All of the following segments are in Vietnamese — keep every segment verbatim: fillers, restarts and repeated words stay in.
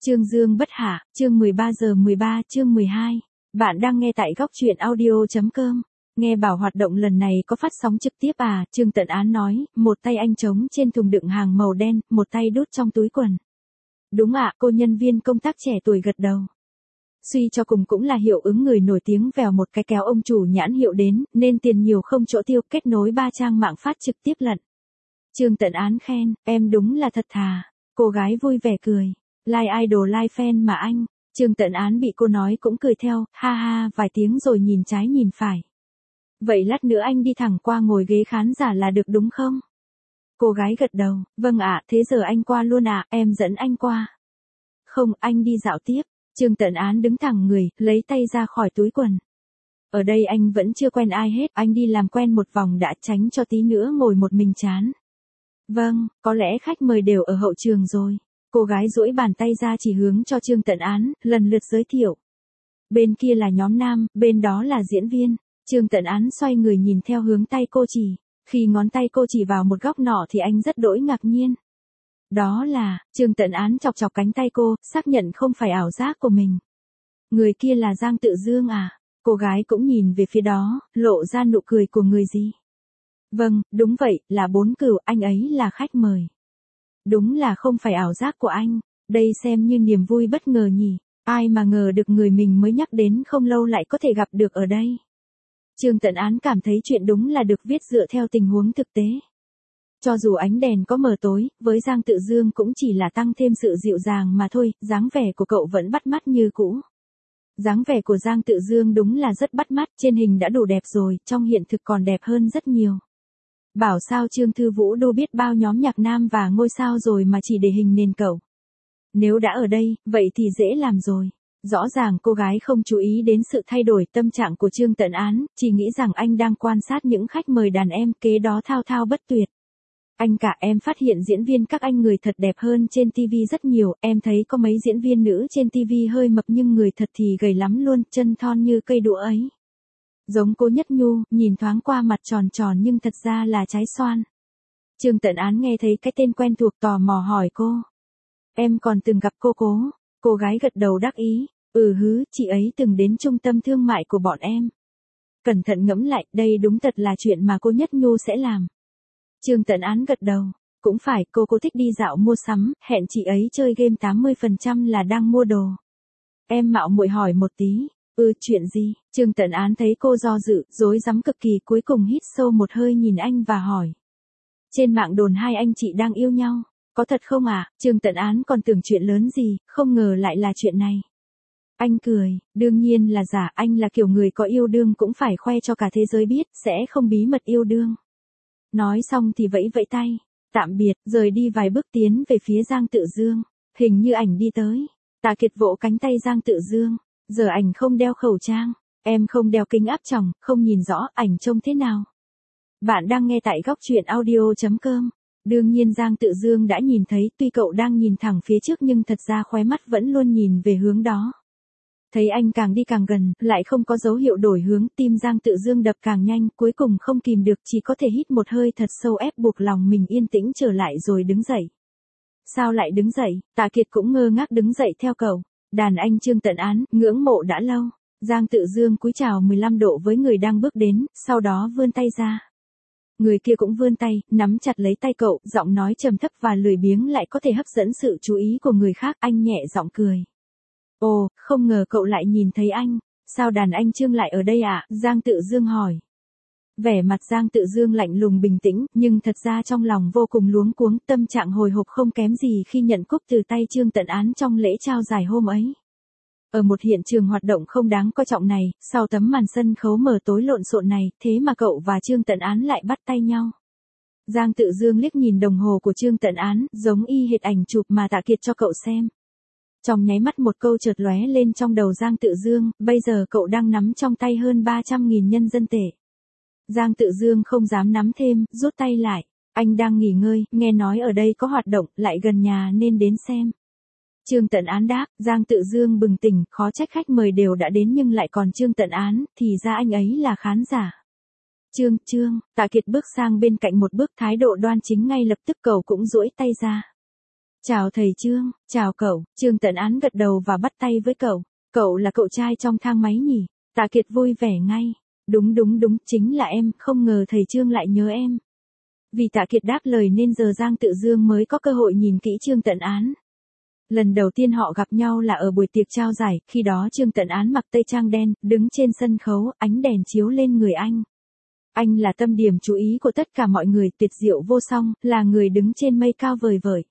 Chương Dương bất hạ, chương mười ba giờ mười ba, chương mười hai. Bạn đang nghe tại góc truyện audio.com. Nghe bảo hoạt động lần này có phát sóng trực tiếp à, Trương Tận Án nói, một tay anh trống trên thùng đựng hàng màu đen, một tay đút trong túi quần. Đúng ạ, cô nhân viên công tác trẻ tuổi gật đầu. Suy cho cùng cũng là hiệu ứng người nổi tiếng vèo một cái kéo ông chủ nhãn hiệu đến, nên tiền nhiều không chỗ tiêu, kết nối ba trang mạng phát trực tiếp lận. Trương Tận Án khen, em đúng là thật thà. Cô gái vui vẻ cười. Like idol like fan mà anh. Trương Tận Án bị cô nói cũng cười theo, ha ha vài tiếng rồi nhìn trái nhìn phải. Vậy lát nữa anh đi thẳng qua ngồi ghế khán giả là được đúng không? Cô gái gật đầu, vâng ạ, thế giờ anh qua luôn ạ, em dẫn anh qua. Không, anh đi dạo tiếp. Trương Tận Án đứng thẳng người, lấy tay ra khỏi túi quần. Ở đây anh vẫn chưa quen ai hết, anh đi làm quen một vòng đã, tránh cho tí nữa ngồi một mình chán. Vâng, có lẽ khách mời đều ở hậu trường rồi. Cô gái duỗi bàn tay ra chỉ hướng cho Trương Tận Án, lần lượt giới thiệu. Bên kia là nhóm nam, bên đó là diễn viên. Trương Tận Án xoay người nhìn theo hướng tay cô chỉ. Khi ngón tay cô chỉ vào một góc nọ thì anh rất đỗi ngạc nhiên. Đó là, Trương Tận Án chọc chọc cánh tay cô, xác nhận không phải ảo giác của mình. Người kia là Giang Tự Dương à? Cô gái cũng nhìn về phía đó, lộ ra nụ cười của người gì? Vâng, đúng vậy, là Bốn Cửu, anh ấy là khách mời. Đúng là không phải ảo giác của anh, đây xem như niềm vui bất ngờ nhỉ, ai mà ngờ được người mình mới nhắc đến không lâu lại có thể gặp được ở đây. Trương Tận Án cảm thấy chuyện đúng là được viết dựa theo tình huống thực tế. Cho dù ánh đèn có mờ tối, với Giang Tự Dương cũng chỉ là tăng thêm sự dịu dàng mà thôi, dáng vẻ của cậu vẫn bắt mắt như cũ. Dáng vẻ của Giang Tự Dương đúng là rất bắt mắt, trên hình đã đủ đẹp rồi, trong hiện thực còn đẹp hơn rất nhiều. Bảo sao Trương Thư Vũ đô biết bao nhóm nhạc nam và ngôi sao rồi mà chỉ để hình nền cậu. Nếu đã ở đây, vậy thì dễ làm rồi. Rõ ràng cô gái không chú ý đến sự thay đổi tâm trạng của Trương Tận Án, chỉ nghĩ rằng anh đang quan sát những khách mời đàn em, kế đó thao thao bất tuyệt. Anh cả, em phát hiện diễn viên các anh người thật đẹp hơn trên ti vi rất nhiều, em thấy có mấy diễn viên nữ trên ti vi hơi mập nhưng người thật thì gầy lắm luôn, chân thon như cây đũa ấy. Giống cô Nhất Nhu, nhìn thoáng qua mặt tròn tròn nhưng thật ra là trái xoan. Trương Tận Án nghe thấy cái tên quen thuộc tò mò hỏi cô. Em còn từng gặp cô cố. Cô gái gật đầu đắc ý. Ừ hứ, chị ấy từng đến trung tâm thương mại của bọn em. Cẩn thận ngẫm lại, đây đúng thật là chuyện mà cô Nhất Nhu sẽ làm. Trương Tận Án gật đầu. Cũng phải, cô cô thích đi dạo mua sắm, hẹn chị ấy chơi game tám mươi phần trăm là đang mua đồ. Em mạo muội hỏi một tí. Ừ, chuyện gì? Trương Tận Án thấy cô do dự, rối rắm cực kỳ, cuối cùng hít sâu một hơi nhìn anh và hỏi. Trên mạng đồn hai anh chị đang yêu nhau, có thật không ạ? À? Trương Tận Án còn tưởng chuyện lớn gì, không ngờ lại là chuyện này. Anh cười, đương nhiên là giả, anh là kiểu người có yêu đương cũng phải khoe cho cả thế giới biết, sẽ không bí mật yêu đương. Nói xong thì vẫy vẫy tay, tạm biệt, rời đi vài bước tiến về phía Giang Tự Dương, hình như ảnh đi tới. Tạ Kiệt vỗ cánh tay Giang Tự Dương. Giờ ảnh không đeo khẩu trang, em không đeo kính áp tròng, không nhìn rõ ảnh trông thế nào. Bạn đang nghe tại góc truyện audio.com. Đương nhiên Giang Tự Dương đã nhìn thấy, tuy cậu đang nhìn thẳng phía trước nhưng thật ra khóe mắt vẫn luôn nhìn về hướng đó. Thấy anh càng đi càng gần, lại không có dấu hiệu đổi hướng, tim Giang Tự Dương đập càng nhanh, cuối cùng không kìm được, chỉ có thể hít một hơi thật sâu ép buộc lòng mình yên tĩnh trở lại rồi đứng dậy. Sao lại đứng dậy? Tạ Kiệt cũng ngơ ngác đứng dậy theo cậu. Đàn anh Trương Tận Án, ngưỡng mộ đã lâu. Giang Tự Dương cúi chào mười lăm độ với người đang bước đến, sau đó vươn tay ra. Người kia cũng vươn tay, nắm chặt lấy tay cậu, giọng nói trầm thấp và lười biếng lại có thể hấp dẫn sự chú ý của người khác, anh nhẹ giọng cười. Ồ, không ngờ cậu lại nhìn thấy anh, sao đàn anh Trương lại ở đây ạ? À? Giang Tự Dương hỏi. Vẻ mặt Giang Tự Dương lạnh lùng bình tĩnh, nhưng thật ra trong lòng vô cùng luống cuống, tâm trạng hồi hộp không kém gì khi nhận cúp từ tay Trương Tận Án trong lễ trao giải hôm ấy. Ở một hiện trường hoạt động không đáng coi trọng này, sau tấm màn sân khấu mờ tối lộn xộn này, thế mà cậu và Trương Tận Án lại bắt tay nhau. Giang Tự Dương liếc nhìn đồng hồ của Trương Tận Án, giống y hệt ảnh chụp mà Tạ Kiệt cho cậu xem. Trong nháy mắt một câu chợt lóe lên trong đầu Giang Tự Dương, bây giờ cậu đang nắm trong tay hơn ba trăm nghìn nhân dân tệ. Giang Tự Dương không dám nắm thêm, rút tay lại. Anh đang nghỉ ngơi, nghe nói ở đây có hoạt động, lại gần nhà nên đến xem. Trương Tận Án đáp, Giang Tự Dương bừng tỉnh, khó trách khách mời đều đã đến nhưng lại còn Trương Tận Án, thì ra anh ấy là khán giả. Trương, Trương, Tạ Kiệt bước sang bên cạnh một bước, thái độ đoan chính, ngay lập tức cậu cũng duỗi tay ra. Chào thầy Trương, chào cậu, Trương Tận Án gật đầu và bắt tay với cậu. Cậu là cậu trai trong thang máy nhỉ? Tạ Kiệt vui vẻ ngay. Đúng đúng đúng, chính là em, không ngờ thầy Trương lại nhớ em. Vì Tạ Kiệt đáp lời nên giờ Giang Tự Dương mới có cơ hội nhìn kỹ Trương Tận Án. Lần đầu tiên họ gặp nhau là ở buổi tiệc trao giải, khi đó Trương Tận Án mặc tây trang đen, đứng trên sân khấu, ánh đèn chiếu lên người anh. Anh là tâm điểm chú ý của tất cả mọi người, tuyệt diệu vô song, là người đứng trên mây cao vời vợi.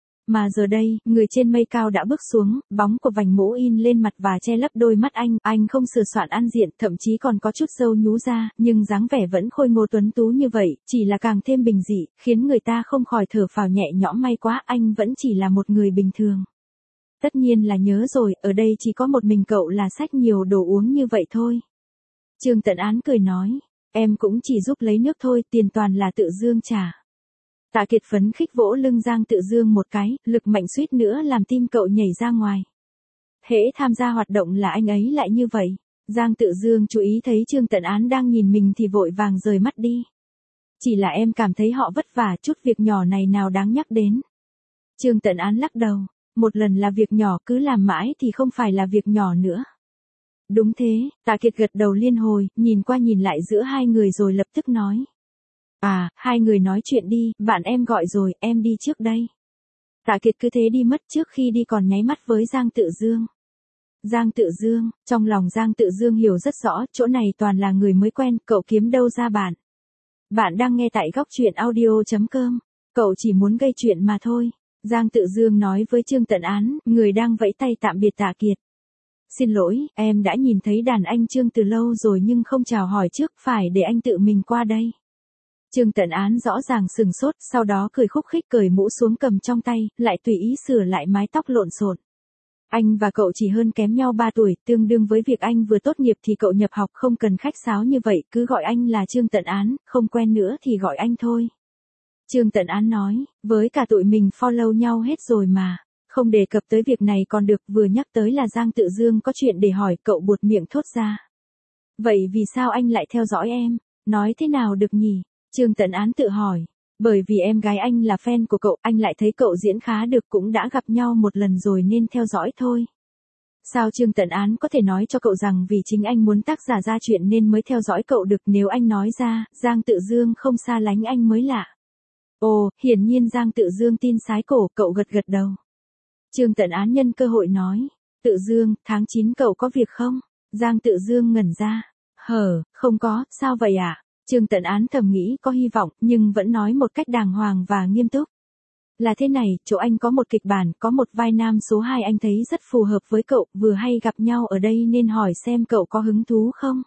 Mà giờ đây, người trên mây cao đã bước xuống, bóng của vành mũ in lên mặt và che lấp đôi mắt anh, anh không sửa soạn ăn diện, thậm chí còn có chút râu nhú ra, nhưng dáng vẻ vẫn khôi ngô tuấn tú như vậy, chỉ là càng thêm bình dị, khiến người ta không khỏi thở phào nhẹ nhõm, may quá, anh vẫn chỉ là một người bình thường. Tất nhiên là nhớ rồi, ở đây chỉ có một mình cậu là xách nhiều đồ uống như vậy thôi. Trương Tận Án cười nói, em cũng chỉ giúp lấy nước thôi, tiền toàn là Tự Dương trả. Tạ Kiệt phấn khích vỗ lưng Giang Tự Dương một cái, lực mạnh suýt nữa làm tim cậu nhảy ra ngoài. Hễ tham gia hoạt động là anh ấy lại như vậy. Giang Tự Dương chú ý thấy Trương Tận Án đang nhìn mình thì vội vàng rời mắt đi. Chỉ là em cảm thấy họ vất vả, chút việc nhỏ này nào đáng nhắc đến. Trương Tận Án lắc đầu, một lần là việc nhỏ, cứ làm mãi thì không phải là việc nhỏ nữa. Đúng thế, Tạ Kiệt gật đầu liên hồi, nhìn qua nhìn lại giữa hai người rồi lập tức nói. À, hai người nói chuyện đi, bạn em gọi rồi, em đi trước đây. Tạ Kiệt cứ thế đi mất, trước khi đi còn nháy mắt với Giang Tự Dương. Giang Tự Dương, trong lòng Giang Tự Dương hiểu rất rõ, chỗ này toàn là người mới quen, cậu kiếm đâu ra bạn. Bạn đang nghe tại góc truyện audio chấm com, cậu chỉ muốn gây chuyện mà thôi. Giang Tự Dương nói với Trương Tận Án, người đang vẫy tay tạm biệt Tạ Kiệt. Xin lỗi, em đã nhìn thấy đàn anh Trương từ lâu rồi nhưng không chào hỏi trước, phải để anh tự mình qua đây. Trương Tận Án rõ ràng sừng sốt, sau đó cười khúc khích cởi mũ xuống cầm trong tay, lại tùy ý sửa lại mái tóc lộn xộn. Anh và cậu chỉ hơn kém nhau ba tuổi, tương đương với việc anh vừa tốt nghiệp thì cậu nhập học, không cần khách sáo như vậy, cứ gọi anh là Trương Tận Án, không quen nữa thì gọi anh thôi. Trương Tận Án nói, với cả tụi mình follow nhau hết rồi mà, không đề cập tới việc này còn được, vừa nhắc tới là Giang Tự Dương có chuyện để hỏi, cậu buột miệng thốt ra. Vậy vì sao anh lại theo dõi em? Nói thế nào được nhỉ? Trương Tận Án tự hỏi, bởi vì em gái anh là fan của cậu, anh lại thấy cậu diễn khá được, cũng đã gặp nhau một lần rồi nên theo dõi thôi. Sao Trương Tận Án có thể nói cho cậu rằng vì chính anh muốn tác giả ra chuyện nên mới theo dõi cậu được, nếu anh nói ra, Giang Tự Dương không xa lánh anh mới lạ. Ồ, hiển nhiên Giang Tự Dương tin sái cổ, cậu gật gật đầu. Trương Tận Án nhân cơ hội nói, Tự Dương, tháng chín cậu có việc không? Giang Tự Dương ngẩn ra, hờ, không có, sao vậy ạ? À? Trương Tận Án thầm nghĩ có hy vọng, nhưng vẫn nói một cách đàng hoàng và nghiêm túc. Là thế này, chỗ anh có một kịch bản, có một vai nam số hai anh thấy rất phù hợp với cậu, vừa hay gặp nhau ở đây nên hỏi xem cậu có hứng thú không?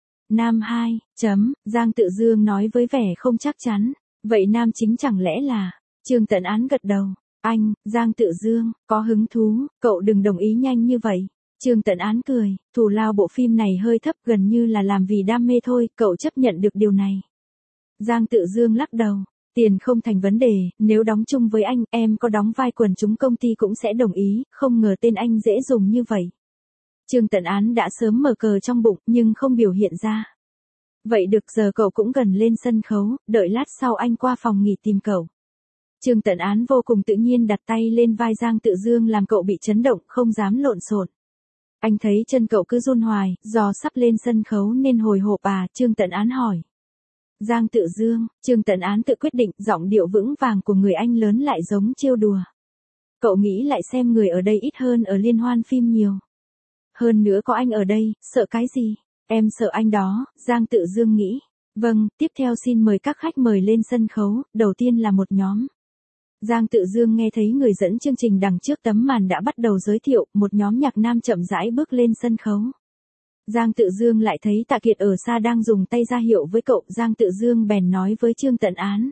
Nam hai, chấm, Giang Tự Dương nói với vẻ không chắc chắn. Vậy nam chính chẳng lẽ là... Trương Tận Án gật đầu. Anh, Giang Tự Dương, có hứng thú, cậu đừng đồng ý nhanh như vậy. Trương Tận Án cười, thù lao bộ phim này hơi thấp, gần như là làm vì đam mê thôi, cậu chấp nhận được điều này. Giang Tự Dương lắc đầu, tiền không thành vấn đề, nếu đóng chung với anh, em có đóng vai quần chúng công ty cũng sẽ đồng ý, không ngờ tên anh dễ dùng như vậy. Trương Tận Án đã sớm mở cờ trong bụng, nhưng không biểu hiện ra. Vậy được, giờ cậu cũng gần lên sân khấu, đợi lát sau anh qua phòng nghỉ tìm cậu. Trương Tận Án vô cùng tự nhiên đặt tay lên vai Giang Tự Dương làm cậu bị chấn động, không dám lộn xộn. Anh thấy chân cậu cứ run hoài, do sắp lên sân khấu nên hồi hộp à, Trương Tận Án hỏi. Giang Tự Dương, Trương Tận Án tự quyết định, giọng điệu vững vàng của người anh lớn lại giống trêu đùa. Cậu nghĩ lại xem, người ở đây ít hơn ở liên hoan phim nhiều. Hơn nữa có anh ở đây, sợ cái gì? Em sợ anh đó, Giang Tự Dương nghĩ. Vâng, tiếp theo xin mời các khách mời lên sân khấu, đầu tiên là một nhóm. Giang Tự Dương nghe thấy người dẫn chương trình đằng trước tấm màn đã bắt đầu giới thiệu, một nhóm nhạc nam chậm rãi bước lên sân khấu. Giang Tự Dương lại thấy Tạ Kiệt ở xa đang dùng tay ra hiệu với cậu, Giang Tự Dương bèn nói với Trương Tận Án.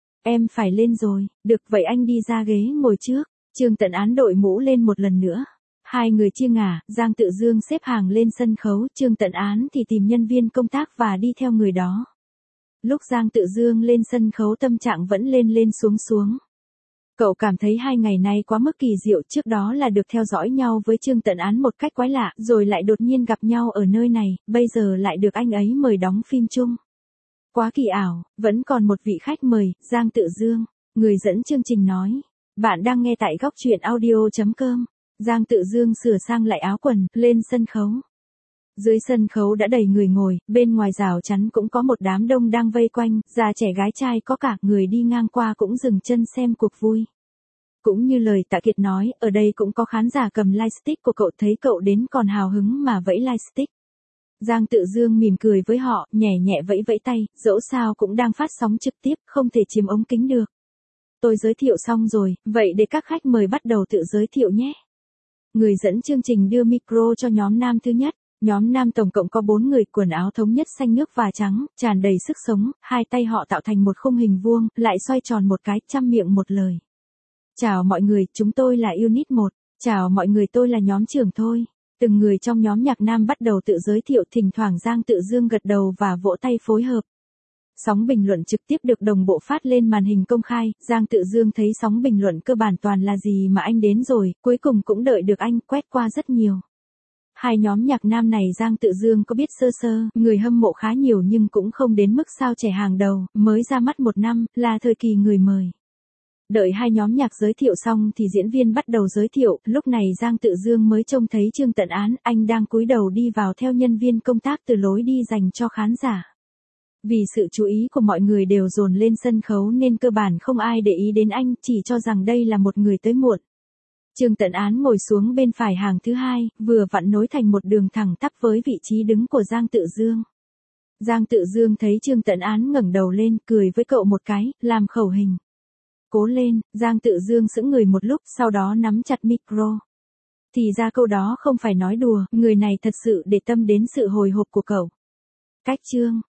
Em phải lên rồi, được vậy anh đi ra ghế ngồi trước. Trương Tận Án đội mũ lên một lần nữa. Hai người chia ngả, Giang Tự Dương xếp hàng lên sân khấu, Trương Tận Án thì tìm nhân viên công tác và đi theo người đó. Lúc Giang Tự Dương lên sân khấu tâm trạng vẫn lên lên xuống xuống. Cậu cảm thấy hai ngày nay quá mức kỳ diệu, trước đó là được theo dõi nhau với Trương Tận Án một cách quái lạ, rồi lại đột nhiên gặp nhau ở nơi này, bây giờ lại được anh ấy mời đóng phim chung. Quá kỳ ảo, vẫn còn một vị khách mời, Giang Tự Dương, người dẫn chương trình nói. Bạn đang nghe tại góc truyện audio chấm com. Giang Tự Dương sửa sang lại áo quần, lên sân khấu. Dưới sân khấu đã đầy người ngồi, bên ngoài rào chắn cũng có một đám đông đang vây quanh, già trẻ gái trai có cả người đi ngang qua cũng dừng chân xem cuộc vui. Cũng như lời Tạ Kiệt nói, ở đây cũng có khán giả cầm lightstick của cậu, thấy cậu đến còn hào hứng mà vẫy lightstick. Giang Tự Dương mỉm cười với họ, nhẹ nhẹ vẫy vẫy tay, dẫu sao cũng đang phát sóng trực tiếp, không thể chiếm ống kính được. Tôi giới thiệu xong rồi, vậy để các khách mời bắt đầu tự giới thiệu nhé. Người dẫn chương trình đưa micro cho nhóm nam thứ nhất. Nhóm nam tổng cộng có bốn người, quần áo thống nhất xanh nước và trắng, tràn đầy sức sống, hai tay họ tạo thành một khung hình vuông, lại xoay tròn một cái, trăm miệng một lời. Chào mọi người, chúng tôi là Unit một. Chào mọi người, tôi là nhóm trưởng thôi. Từng người trong nhóm nhạc nam bắt đầu tự giới thiệu, thỉnh thoảng Giang Tự Dương gật đầu và vỗ tay phối hợp. Sóng bình luận trực tiếp được đồng bộ phát lên màn hình công khai, Giang Tự Dương thấy sóng bình luận cơ bản toàn là gì mà anh đến rồi, cuối cùng cũng đợi được anh, quét qua rất nhiều. Hai nhóm nhạc nam này Giang Tự Dương có biết sơ sơ, người hâm mộ khá nhiều nhưng cũng không đến mức sao trẻ hàng đầu, mới ra mắt một năm, là thời kỳ người mời. Đợi hai nhóm nhạc giới thiệu xong thì diễn viên bắt đầu giới thiệu, lúc này Giang Tự Dương mới trông thấy Trương Tận Án, anh đang cúi đầu đi vào theo nhân viên công tác từ lối đi dành cho khán giả. Vì sự chú ý của mọi người đều dồn lên sân khấu nên cơ bản không ai để ý đến anh, chỉ cho rằng đây là một người tới muộn. Trương Tận Án ngồi xuống bên phải hàng thứ hai, vừa vặn nối thành một đường thẳng tắp với vị trí đứng của Giang Tự Dương. Giang Tự Dương thấy Trương Tận Án ngẩng đầu lên, cười với cậu một cái, làm khẩu hình. Cố lên, Giang Tự Dương sững người một lúc, sau đó nắm chặt micro. Thì ra câu đó không phải nói đùa, người này thật sự để tâm đến sự hồi hộp của cậu. Cách Trương